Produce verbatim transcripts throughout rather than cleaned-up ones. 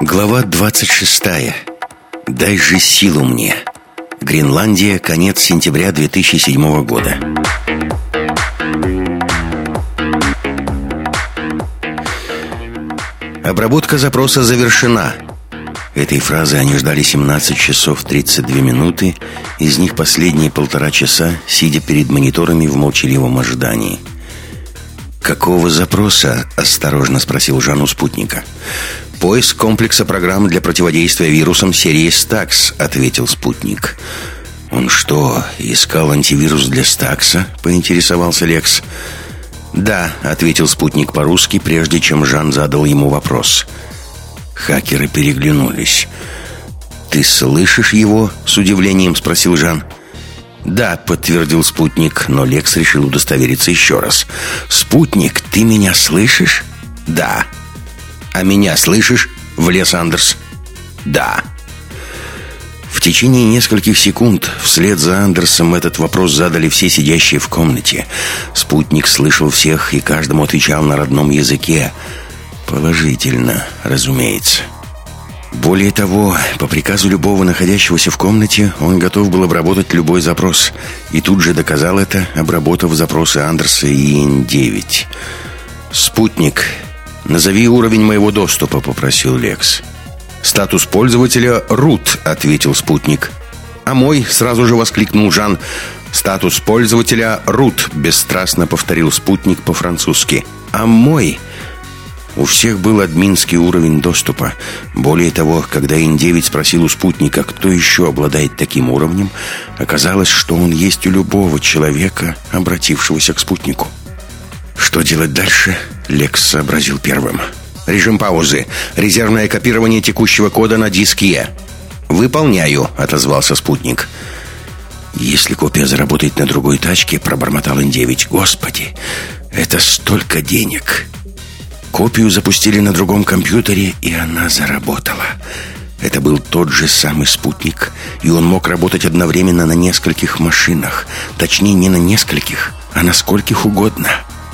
Глава двадцать шестая. Дай же силу мне. Гренландия, конец сентября две тысячи седьмого года. Обработка запроса завершена. Этой фразы они ждали семнадцать часов тридцать две минуты. Из них последние полтора часа, сидя перед мониторами в молчаливом ожидании. «Какого запроса?» – осторожно спросил Жан у спутника. «Поиск комплекса программ для противодействия вирусам серии Стакс», — ответил спутник. «Он что, искал антивирус для Стакса?» — поинтересовался Лекс. «Да», — ответил спутник по-русски, прежде чем Жан задал ему вопрос. Хакеры переглянулись. «Ты слышишь его?» — с удивлением спросил Жан. «Да», — подтвердил спутник, но Лекс решил удостовериться еще раз. «Спутник, ты меня слышишь?» «Да». «А меня слышишь?» — влез Андерс. «Да». В течение нескольких секунд вслед за Андерсом этот вопрос задали все сидящие в комнате. Спутник слышал всех и каждому отвечал на родном языке. Положительно, разумеется. Более того, по приказу любого находящегося в комнате он готов был обработать любой запрос. И тут же доказал это, обработав запросы Андерса и Эн девять. «Спутник, назови уровень моего доступа», — попросил Лекс. «Статус пользователя «Рут», — ответил спутник. «А мой?» — сразу же воскликнул Жан. «Статус пользователя «Рут», — бесстрастно повторил спутник по-французски. «А мой?» У всех был админский уровень доступа. Более того, когда Эн девять спросил у спутника, кто еще обладает таким уровнем, оказалось, что он есть у любого человека, обратившегося к спутнику. «Что делать дальше?» — Лекс сообразил первым. «Режим паузы. Резервное копирование текущего кода на диск Е». «Выполняю», — отозвался спутник. «Если копия заработает на другой тачке», — пробормотал Эн девять. «Господи, это столько денег!» Копию запустили на другом компьютере, и она заработала. Это был тот же самый спутник, и он мог работать одновременно на нескольких машинах. Точнее, не на нескольких, а на скольких угодно.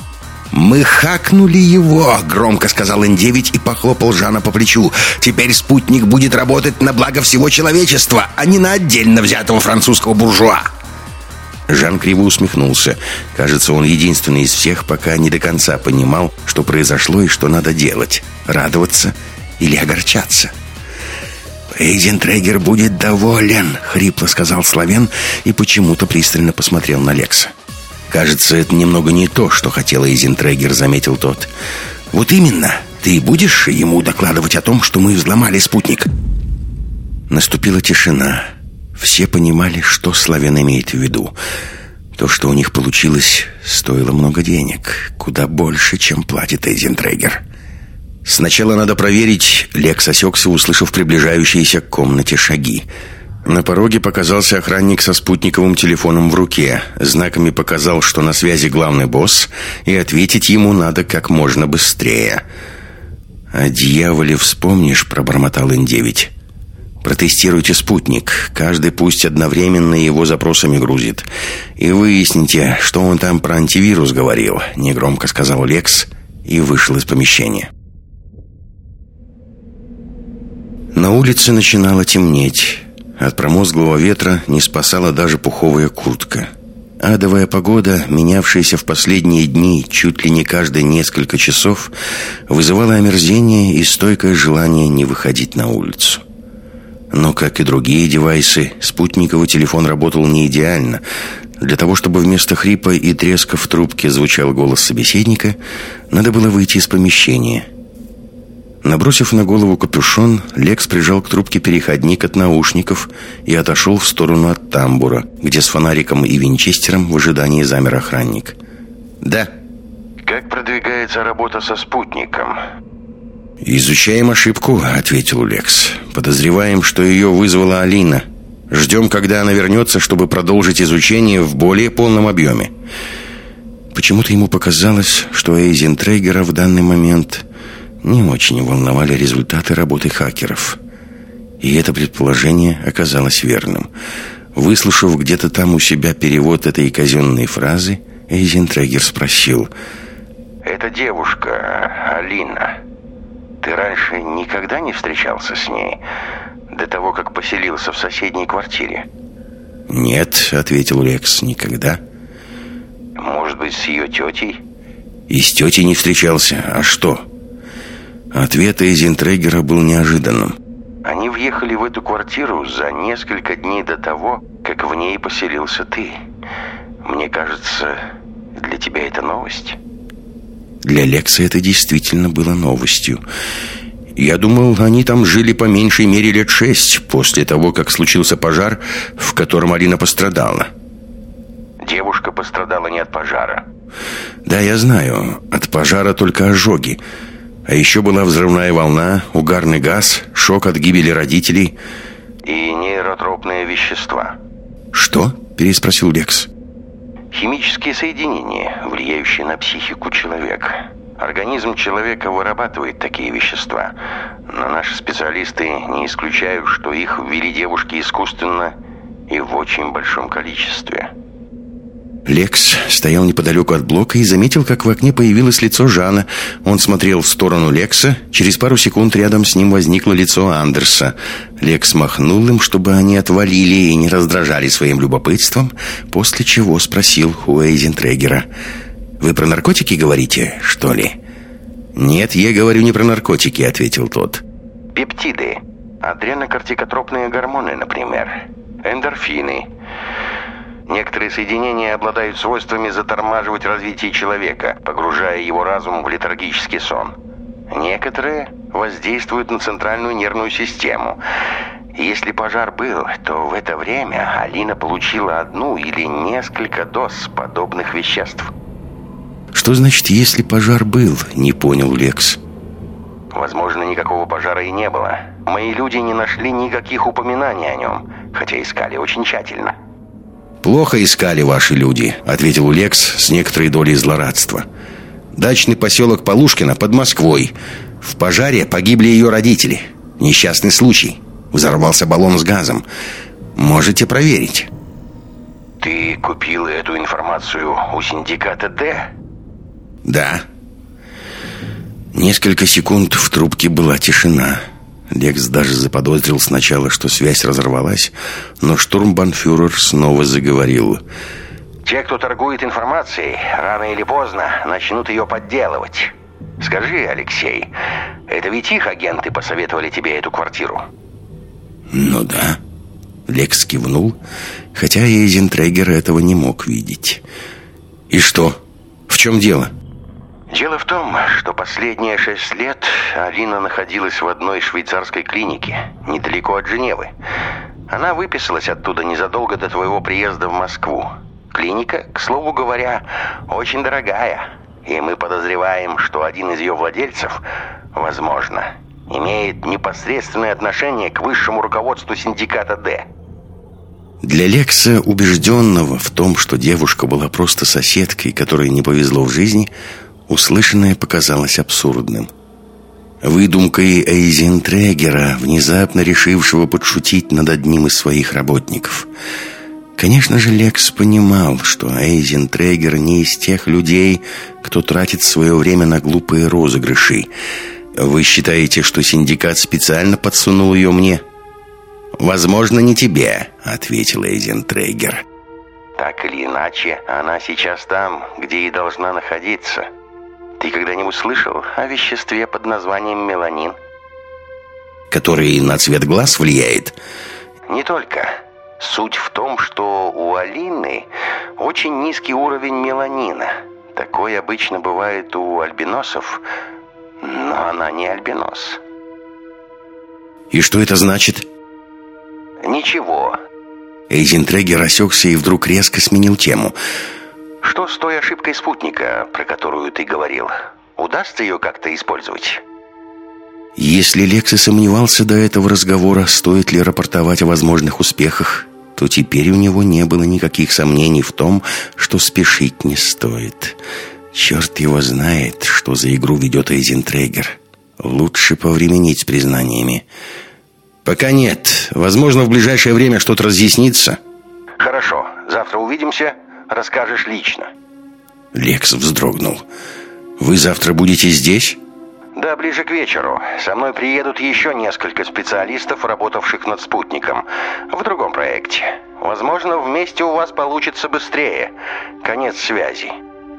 «Мы хакнули его», — громко сказал Эн девять и похлопал Жана по плечу. «Теперь спутник будет работать на благо всего человечества, а не на отдельно взятого французского буржуа». Жан криво усмехнулся. Кажется, он единственный из всех пока не до конца понимал, что произошло и что надо делать. Радоваться или огорчаться. «Эйзентрегер будет доволен», — хрипло сказал Славен и почему-то пристально посмотрел на Лекса. «Кажется, это немного не то, что хотел Эйзентрегер», — заметил тот. «Вот именно. Ты будешь ему докладывать о том, что мы взломали спутник?» Наступила тишина. Все понимали, что Славен имеет в виду. То, что у них получилось, стоило много денег. Куда больше, чем платит Эйзентрегер. «Сначала надо проверить», — Лекс осекся, услышав приближающиеся к комнате шаги. На пороге показался охранник со спутниковым телефоном в руке. Знаками показал, что на связи главный босс, и ответить ему надо как можно быстрее. «О дьяволе вспомнишь», — пробормотал Эн девять. «Протестируйте спутник. Каждый пусть одновременно его запросами грузит. И выясните, что он там про антивирус говорил», — негромко сказал Лекс и вышел из помещения. На улице начинало темнеть. От промозглого ветра не спасала даже пуховая куртка. Адовая погода, менявшаяся в последние дни чуть ли не каждые несколько часов, вызывала омерзение и стойкое желание не выходить на улицу. Но, как и другие девайсы, спутниковый телефон работал не идеально. Для того, чтобы вместо хрипа и треска в трубке звучал голос собеседника, надо было выйти из помещения. Набросив на голову капюшон, Лекс прижал к трубке переходник от наушников и отошел в сторону от тамбура, где с фонариком и винчестером в ожидании замер охранник. «Да». «Как продвигается работа со спутником?» «Изучаем ошибку», — ответил Лекс. «Подозреваем, что ее вызвала Алина. Ждем, когда она вернется, чтобы продолжить изучение в более полном объеме». Почему-то ему показалось, что Эйзентрегера в данный момент не очень волновали результаты работы хакеров. И это предположение оказалось верным. Выслушав где-то там у себя перевод этой казенной фразы, Эйзентрегер спросил: «Эта девушка, Алина, ты Ты раньше никогда не встречался с ней? До того, как поселился в соседней квартире? «Нет», — ответил Лекс, — «никогда». Может быть, с ее тетей? «И с тетей не встречался. А что?» Ответ Эйзентрегера был неожиданным. Они въехали в эту квартиру за несколько дней до того, как в ней поселился ты. Мне кажется, для тебя это новость. Для Лекса это действительно было новостью. Я думал, они там жили по меньшей мере лет шесть после того, как случился пожар, в котором Алина пострадала. Девушка пострадала не от пожара. Да, я знаю. От пожара только ожоги. А еще была взрывная волна, угарный газ, шок от гибели родителей. И нейротропные вещества. «Что?» – переспросил Лекс. Химические соединения, влияющие на психику человека. Организм человека вырабатывает такие вещества, но наши специалисты не исключают, что их ввели девушке искусственно и в очень большом количестве. Лекс стоял неподалеку от блока и заметил, как в окне появилось лицо Жана. Он смотрел в сторону Лекса. Через пару секунд рядом с ним возникло лицо Андерса. Лекс махнул им, чтобы они отвалили и не раздражали своим любопытством, после чего спросил у Эйзентрегера: «Вы про наркотики говорите, что ли?» «Нет, я говорю не про наркотики», — ответил тот. Пептиды, адренокортикотропные гормоны, например, эндорфины. Некоторые соединения обладают свойствами затормаживать развитие человека, погружая его разум в летаргический сон. Некоторые воздействуют на центральную нервную систему. Если пожар был, то в это время Алина получила одну или несколько доз подобных веществ. «Что значит, если пожар был?» — не понял Лекс. Возможно, никакого пожара и не было. Мои люди не нашли никаких упоминаний о нем, хотя искали очень тщательно. «Плохо искали ваши люди», — ответил Лекс с некоторой долей злорадства. «Дачный поселок Полушкино под Москвой. В пожаре погибли ее родители. Несчастный случай. Взорвался баллон с газом. Можете проверить». Ты купил эту информацию у синдиката «Д»? «Да». Несколько секунд в трубке была тишина. Лекс даже заподозрил сначала, что связь разорвалась, но штурмбанфюрер снова заговорил. Те, кто торгует информацией, рано или поздно начнут ее подделывать. Скажи, Алексей, это ведь их агенты посоветовали тебе эту квартиру? «Ну да». Лекс кивнул, хотя Эйзентрегер этого не мог видеть. «И что? В чем дело?» Дело в том, что последние шесть лет Алина находилась в одной швейцарской клинике, недалеко от Женевы. Она выписалась оттуда незадолго до твоего приезда в Москву. Клиника, к слову говоря, очень дорогая. И мы подозреваем, что один из ее владельцев, возможно, имеет непосредственное отношение к высшему руководству синдиката «Д». Для Лекса, убежденного в том, что девушка была просто соседкой, которой не повезло в жизни, услышанное показалось абсурдным. Выдумкой Эйзентрегера, внезапно решившего подшутить над одним из своих работников. Конечно же, Лекс понимал, что Эйзентрегер не из тех людей, кто тратит свое время на глупые розыгрыши. «Вы считаете, что синдикат специально подсунул ее мне?» «Возможно, не тебе», — ответил Эйзентрегер. Так или иначе, она сейчас там, где и должна находиться. Ты когда-нибудь слышал о веществе под названием меланин? Который на цвет глаз влияет? Не только. Суть в том, что у Алины очень низкий уровень меланина. Такой обычно бывает у альбиносов, но она не альбинос. И что это значит? Ничего. Эйзентрегер осекся и вдруг резко сменил тему. Что с той ошибкой спутника, про которую ты говорил? Удастся ее как-то использовать? Если Лекс и сомневался до этого разговора, стоит ли рапортовать о возможных успехах, то теперь у него не было никаких сомнений в том, что спешить не стоит. Черт его знает, что за игру ведет Эйзентрегер. Лучше повременить с признаниями. «Пока нет. Возможно, в ближайшее время что-то разъяснится». «Хорошо. Завтра увидимся. Расскажешь лично». Лекс вздрогнул. «Вы завтра будете здесь?» Да, ближе к вечеру. Со мной приедут еще несколько специалистов, работавших над спутником. В другом проекте. Возможно, вместе у вас получится быстрее. Конец связи.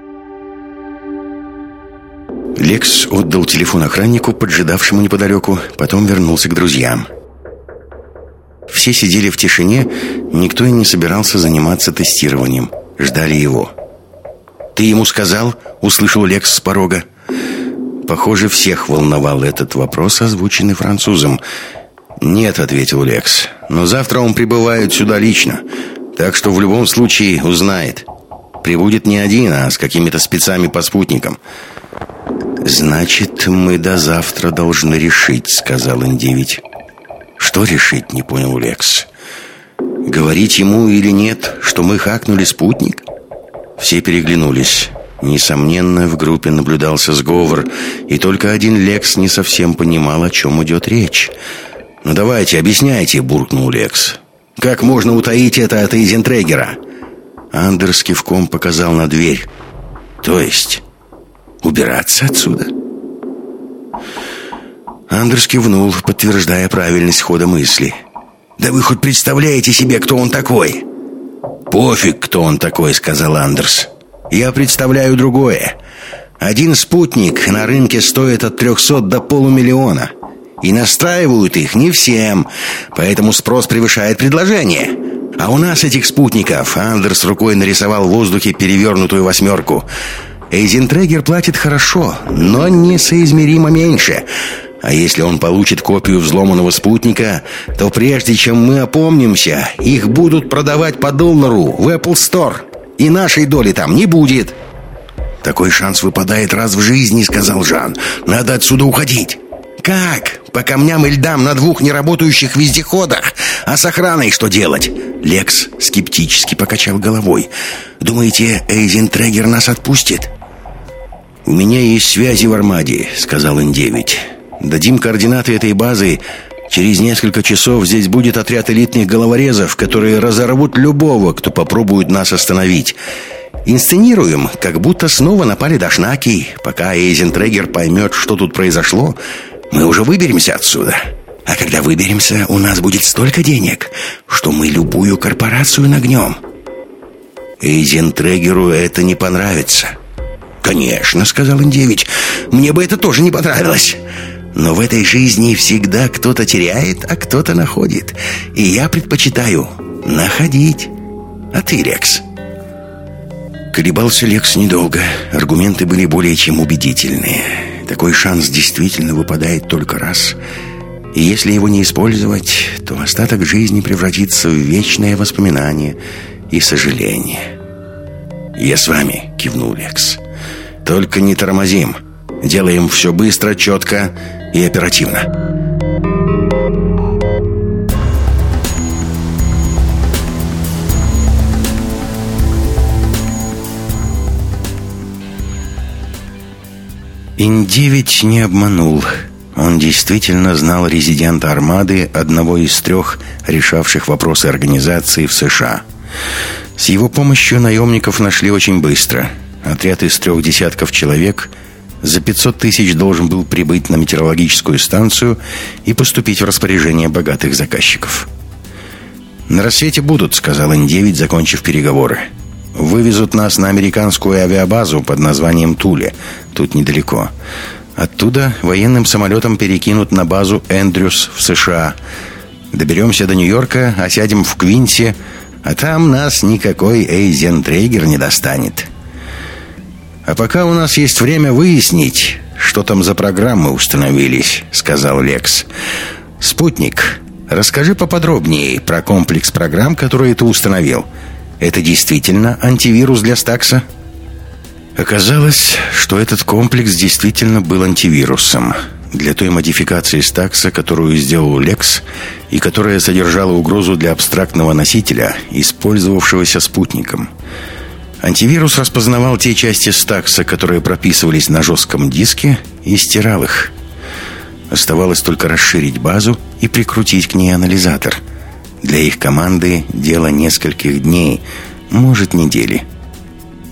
Лекс отдал телефон охраннику, поджидавшему неподалеку, потом вернулся к друзьям. Все сидели в тишине, никто и не собирался заниматься тестированием. Ждали его. «Ты ему сказал?» — услышал Лекс с порога. Похоже, всех волновал этот вопрос, озвученный французом. «Нет», — ответил Лекс, — «но завтра он прибывает сюда лично, так что в любом случае узнает. Прибудет не один, а с какими-то спецами по спутникам». «Значит, мы до завтра должны решить», — сказал Эн девять. «Что решить?» — не понял Лекс. «Говорить ему или нет, что мы хакнули спутник?» Все переглянулись. Несомненно, в группе наблюдался сговор, и только один Лекс не совсем понимал, о чем идет речь. «Ну давайте, объясняйте», — буркнул Лекс. «Как можно утаить это от Эйзентрегера?» Андерс кивком показал на дверь. «То есть убираться отсюда?» Андерс кивнул, подтверждая правильность хода мысли. «Да вы хоть представляете себе, кто он такой?» «Пофиг, кто он такой», — сказал Андерс. «Я представляю другое. Один спутник на рынке стоит от трехсот до полумиллиона. И настраивают их не всем, поэтому спрос превышает предложение. А у нас этих спутников...» — Андерс рукой нарисовал в воздухе перевернутую восьмерку. «Эйзентрегер платит хорошо, но несоизмеримо меньше. А если он получит копию взломанного спутника, то прежде чем мы опомнимся, их будут продавать по доллару в Apple Store. И нашей доли там не будет». «Такой шанс выпадает раз в жизни», — сказал Жан. «Надо отсюда уходить». «Как? По камням и льдам на двух неработающих вездеходах? А с охраной что делать?» Лекс скептически покачал головой. «Думаете, Эйзентрегер нас отпустит?» «У меня есть связи в Армаде», — сказал Эн девять. «Дадим координаты этой базы. Через несколько часов здесь будет отряд элитных головорезов, которые разорвут любого, кто попробует нас остановить. Инсценируем, как будто снова напали дашнаки. Пока Эйзентрегер поймет, что тут произошло, мы уже выберемся отсюда. А когда выберемся, у нас будет столько денег, что мы любую корпорацию нагнем». «Эйзентрегеру это не понравится». «Конечно», — сказал Эн девять, — «мне бы это тоже не понравилось. Но в этой жизни всегда кто-то теряет, а кто-то находит. И я предпочитаю находить. А ты, Лекс?» Колебался Лекс недолго. Аргументы были более чем убедительные. Такой шанс действительно выпадает только раз. И если его не использовать, то остаток жизни превратится в вечное воспоминание и сожаление. «Я с вами», — кивнул Лекс. «Только не тормозим. Делаем все быстро, четко и оперативно». Эн девять не обманул. Он действительно знал резидента Армады, одного из трех решавших вопросы организации в США. С его помощью наемников нашли очень быстро. Отряд из трех десятков человек за пятьсот тысяч должен был прибыть на метеорологическую станцию и поступить в распоряжение богатых заказчиков. «На рассвете будут», — сказал Эн девять, закончив переговоры. «Вывезут нас на американскую авиабазу под названием Туле. Тут недалеко. Оттуда военным самолетом перекинут на базу Эндрюс в США. Доберемся до Нью-Йорка, осядем в Квинсе, а там нас никакой Эйзентрегер не достанет. А пока у нас есть время выяснить, что там за программы установились», — сказал Лекс. «Спутник, расскажи поподробнее про комплекс программ, которые ты установил. Это действительно антивирус для Стакса?» Оказалось, что этот комплекс действительно был антивирусом для той модификации Стакса, которую сделал Лекс, и которая содержала угрозу для абстрактного носителя, использовавшегося спутником. Антивирус распознавал те части Стакса, которые прописывались на жестком диске, и стирал их. Оставалось только расширить базу и прикрутить к ней анализатор. Для их команды дело нескольких дней, может, недели.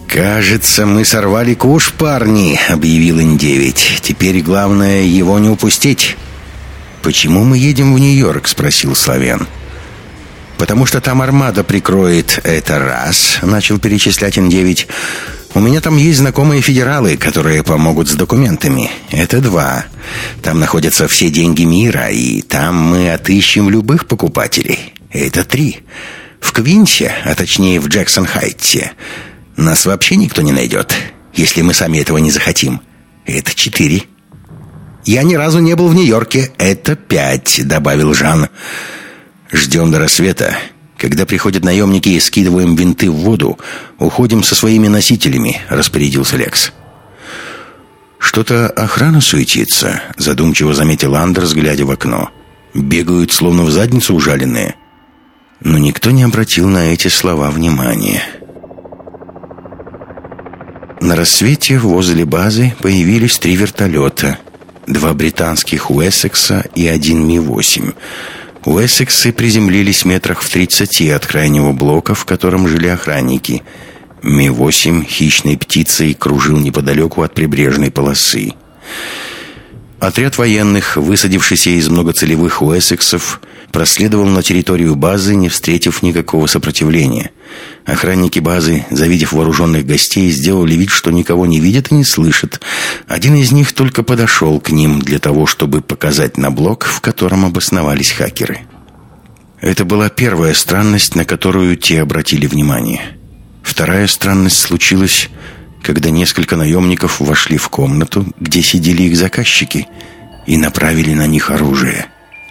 «Кажется, мы сорвали куш, парни», — объявил Эн девять. «Теперь главное его не упустить». «Почему мы едем в Нью-Йорк?» — спросил Славян. «Потому что там армада прикроет это раз», — начал перечислять Эн девять. «У меня там есть знакомые федералы, которые помогут с документами. Это два. Там находятся все деньги мира, и там мы отыщем любых покупателей. Это три. В Квинсе, а точнее в Джексон-Хайтсе, нас вообще никто не найдет, если мы сами этого не захотим. Это четыре. Я ни разу не был в Нью-Йорке. Это пять», — добавил Жан. «Ждем до рассвета. Когда приходят наемники, скидываем винты в воду, уходим со своими носителями», — распорядился Лекс. «Что-то охрана суетится», — задумчиво заметил Андерс, глядя в окно. «Бегают, словно в задницу ужаленные». Но никто не обратил на эти слова внимания. На рассвете возле базы появились три вертолета. Два британских Уэссекса и один Ми восемь. Уэссексы приземлились метрах в тридцати от крайнего блока, в котором жили охранники. Ми восемь хищной птицей кружил неподалеку от прибрежной полосы. Отряд военных, высадившийся из многоцелевых Уэссексов, проследовал на территорию базы, не встретив никакого сопротивления. Охранники базы, завидев вооруженных гостей, сделали вид, что никого не видят и не слышат. Один из них только подошел к ним для того, чтобы показать на блок, в котором обосновались хакеры. Это была первая странность, на которую те обратили внимание. Вторая странность случилась, когда несколько наемников вошли в комнату, где сидели их заказчики, и направили на них оружие.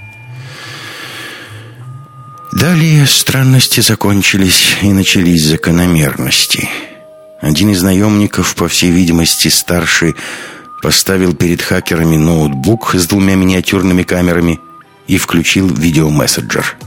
Далее странности закончились, и начались закономерности. Один из наемников, по всей видимости старший, поставил перед хакерами ноутбук с двумя миниатюрными камерами и включил видеомессенджер.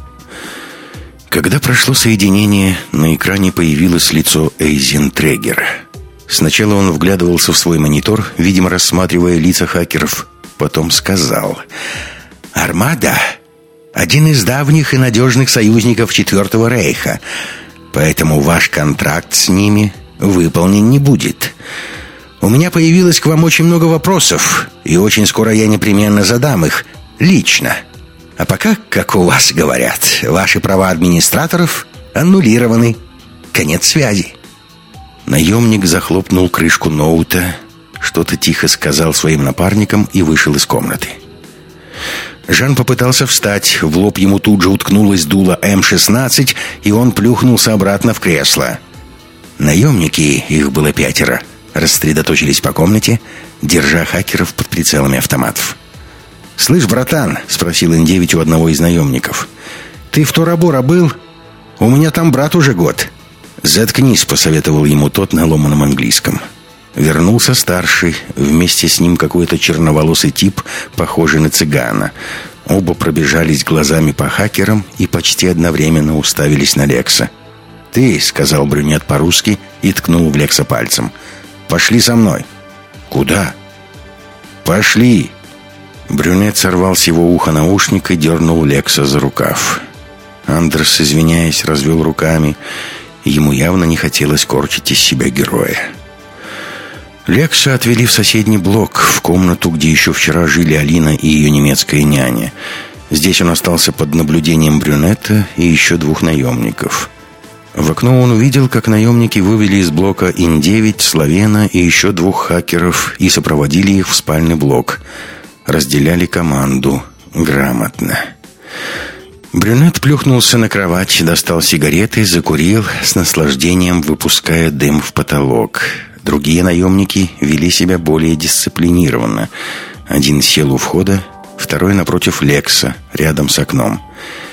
Когда прошло соединение, на экране появилось лицо Эйзентрегера. Сначала он вглядывался в свой монитор, видимо, рассматривая лица хакеров. Потом сказал: «Армада — один из давних и надежных союзников Четвертого Рейха, поэтому ваш контракт с ними выполнен не будет. У меня появилось к вам очень много вопросов, и очень скоро я непременно задам их лично. А пока, как у вас говорят, ваши права администраторов аннулированы. Конец связи». Наемник захлопнул крышку ноута, что-то тихо сказал своим напарникам и вышел из комнаты. Жан попытался встать, в лоб ему тут же уткнулось дуло эм шестнадцать, и он плюхнулся обратно в кресло. Наемники, их было пятеро, рассредоточились по комнате, держа хакеров под прицелами автоматов. «Слышь, братан», — спросил Эн девять у одного из наемников, — «ты в Тора-Бора был? У меня там брат уже год». «Заткнись», — посоветовал ему тот на ломаном английском. Вернулся старший, вместе с ним какой-то черноволосый тип, похожий на цыгана. Оба пробежались глазами по хакерам и почти одновременно уставились на Лекса. «Ты», — сказал брюнет по-русски и ткнул в Лекса пальцем, — «пошли со мной». «Куда?» «Пошли». Брюнет сорвал с его уха наушник и дернул Лекса за рукав. Андерс, извиняясь, развел руками. Ему явно не хотелось корчить из себя героя. Лекса отвели в соседний блок, в комнату, где еще вчера жили Алина и ее немецкая няня. Здесь он остался под наблюдением брюнета и еще двух наемников. В окно он увидел, как наемники вывели из блока Эн девять, Славена и еще двух хакеров и сопроводили их в спальный блок. Разделяли команду грамотно. Брюнет плюхнулся на кровать, достал сигареты, закурил, с наслаждением выпуская дым в потолок. Другие наемники вели себя более дисциплинированно. Один сел у входа, второй напротив Лекса, рядом с окном.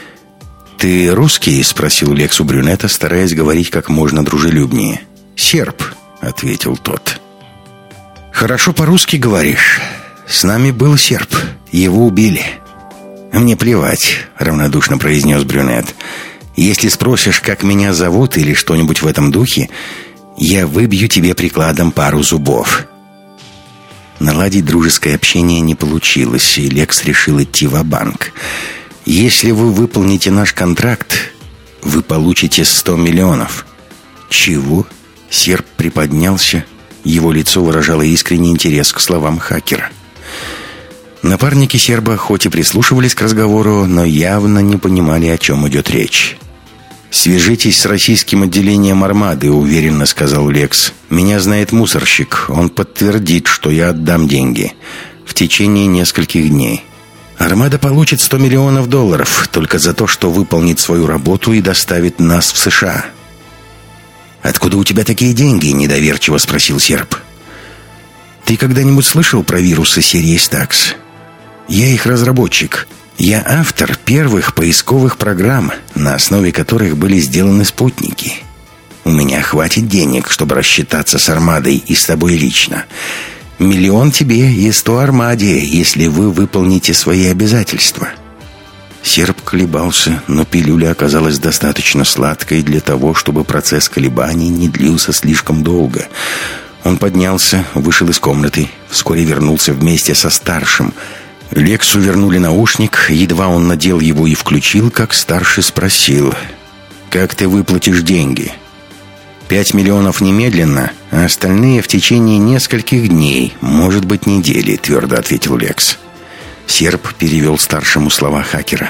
«Ты русский?» — спросил Лекс у брюнета, стараясь говорить как можно дружелюбнее. «Серб», — ответил тот. «Хорошо по-русски говоришь. С нами был серб. Его убили». «Мне плевать», — равнодушно произнес брюнет. «Если спросишь, как меня зовут или что-нибудь в этом духе, я выбью тебе прикладом пару зубов». Наладить дружеское общение не получилось, и Лекс решил идти ва-банк. «Если вы выполните наш контракт, вы получите сто миллионов». «Чего?» Серб приподнялся. Его лицо выражало искренний интерес к словам хакера. Напарники серба хоть и прислушивались к разговору, но явно не понимали, о чем идет речь. «Свяжитесь с российским отделением «Армады», — уверенно сказал Лекс. «Меня знает мусорщик. Он подтвердит, что я отдам деньги. В течение нескольких дней. «Армада» получит сто миллионов долларов только за то, что выполнит свою работу и доставит нас в США. «Откуда у тебя такие деньги?» — недоверчиво спросил серб. «Ты когда-нибудь слышал про вирусы серии Стакс? Я их разработчик. Я автор первых поисковых программ, на основе которых были сделаны спутники. У меня хватит денег, чтобы рассчитаться с «Армадой» и с тобой лично. Миллион тебе и сто «Армаде», если вы выполните свои обязательства». Серб колебался, но пилюля оказалась достаточно сладкой для того, чтобы процесс колебаний не длился слишком долго. Он поднялся, вышел из комнаты, вскоре вернулся вместе со старшим. Лексу вернули наушник, едва он надел его и включил, как старший спросил: «Как ты выплатишь деньги?» «Пять миллионов немедленно, а остальные в течение нескольких дней, может быть, недели», — твердо ответил Лекс. Серб перевел старшему слова хакера.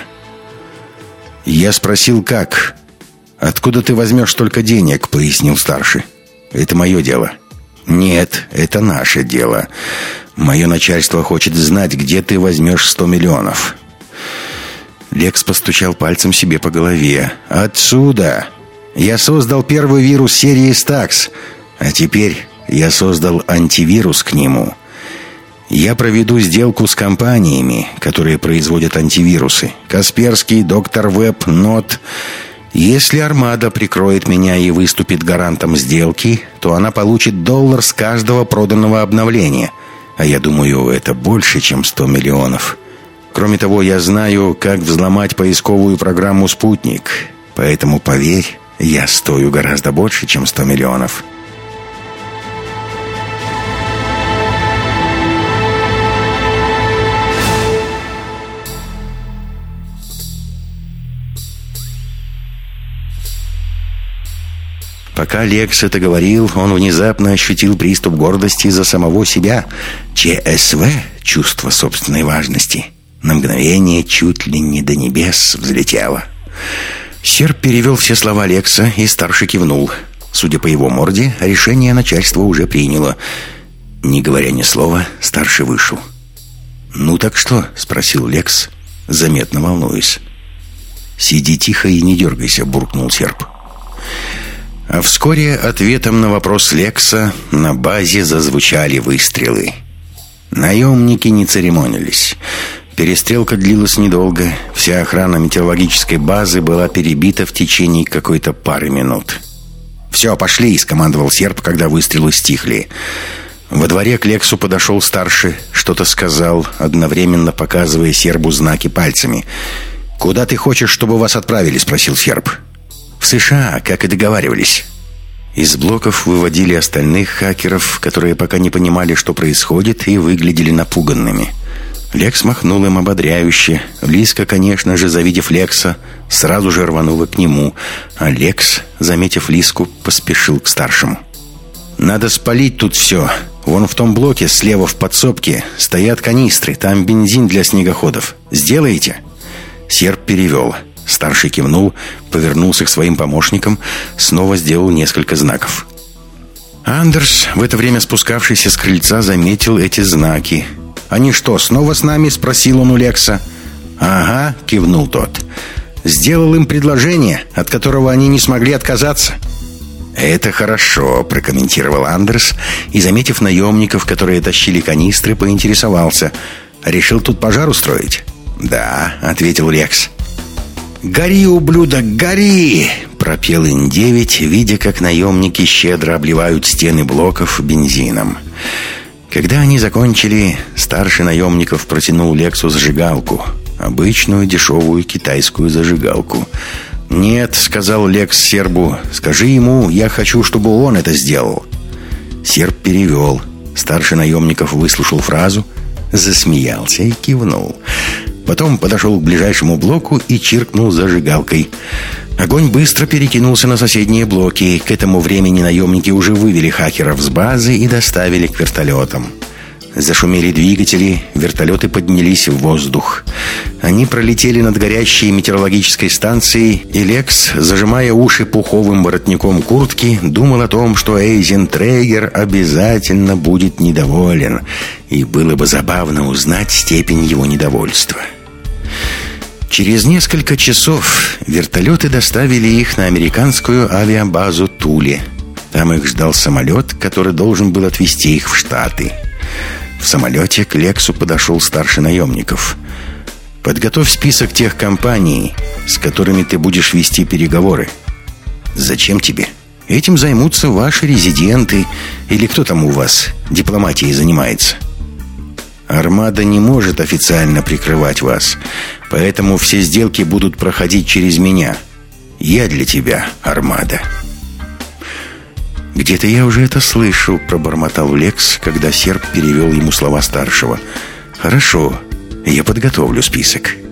«Я спросил, как?» «Откуда ты возьмешь столько денег?» — пояснил старший. «Это мое дело». «Нет, это наше дело. Мое начальство хочет знать, где ты возьмешь сто миллионов». Лекс постучал пальцем себе по голове. «Отсюда! Я создал первый вирус серии Стакс, а теперь я создал антивирус к нему. Я проведу сделку с компаниями, которые производят антивирусы. Касперский, Доктор Веб, Нот. Если «Армада» прикроет меня и выступит гарантом сделки, то она получит доллар с каждого проданного обновления. А я думаю, это больше, чем сто миллионов. Кроме того, я знаю, как взломать поисковую программу «Спутник». Поэтому, поверь, я стою гораздо больше, чем сто миллионов. Пока Лекс это говорил, он внезапно ощутил приступ гордости за самого себя. ЧСВ, чувство собственной важности, на мгновение чуть ли не до небес взлетело. Серб перевел все слова Лекса, и старший кивнул. Судя по его морде, решение начальства уже приняло. Не говоря ни слова, старший вышел. «Ну так что?» — спросил Лекс, заметно волнуясь. «Сиди тихо и не дергайся», — буркнул серб. А вскоре ответом на вопрос Лекса на базе зазвучали выстрелы. Наемники не церемонились. Перестрелка длилась недолго. Вся охрана метеорологической базы была перебита в течение какой-то пары минут. «Все, пошли», — скомандовал серб, когда выстрелы стихли. Во дворе к Лексу подошел старший, что-то сказал, одновременно показывая сербу знаки пальцами. «Куда ты хочешь, чтобы вас отправили?» — спросил серб. «В США, как и договаривались». Из блоков выводили остальных хакеров, которые пока не понимали, что происходит, и выглядели напуганными. Лекс махнул им ободряюще. Лиска, конечно же, завидев Лекса, сразу же рванула к нему, а Лекс, заметив Лиску, поспешил к старшему. «Надо спалить тут все. Вон в том блоке слева в подсобке стоят канистры, там бензин для снегоходов. Сделаете?» Серб перевел. Старший кивнул, повернулся к своим помощникам, снова сделал несколько знаков. Андерс, в это время спускавшийся с крыльца, заметил эти знаки. «Они что, снова с нами?» — спросил он у Лекса. «Ага», — кивнул тот. «Сделал им предложение, от которого они не смогли отказаться». «Это хорошо», — прокомментировал Андерс, и, заметив наемников, которые тащили канистры, поинтересовался: «Решил тут пожар устроить?» «Да», — ответил Лекс. «Гори, ублюдок, гори!» — пропел Ин девять, видя, как наемники щедро обливают стены блоков бензином. Когда они закончили, старший наемников протянул Лексу зажигалку. Обычную дешевую китайскую зажигалку. «Нет», — сказал Лекс сербу, — «скажи ему, я хочу, чтобы он это сделал». Серб перевел. Старший наемников выслушал фразу, засмеялся и кивнул. Потом подошел к ближайшему блоку и чиркнул зажигалкой. Огонь быстро перекинулся на соседние блоки. К этому времени наемники уже вывели хакеров с базы и доставили к вертолетам. Зашумели двигатели, вертолеты поднялись в воздух. Они пролетели над горящей метеорологической станцией, и Лекс, зажимая уши пуховым воротником куртки, думал о том, что Эйзентрегер обязательно будет недоволен, и было бы забавно узнать степень его недовольства. Через несколько часов вертолеты доставили их на американскую авиабазу Туле. Там их ждал самолет, который должен был отвезти их в Штаты. В самолете к Лексу подошел старший наемников. «Подготовь список тех компаний, с которыми ты будешь вести переговоры». «Зачем тебе? Этим займутся ваши резиденты или кто там у вас дипломатией занимается». «Армада не может официально прикрывать вас, поэтому все сделки будут проходить через меня. Я для тебя Армада». «Где-то я уже это слышу», — пробормотал Лекс, когда серб перевел ему слова старшего. «Хорошо, я подготовлю список».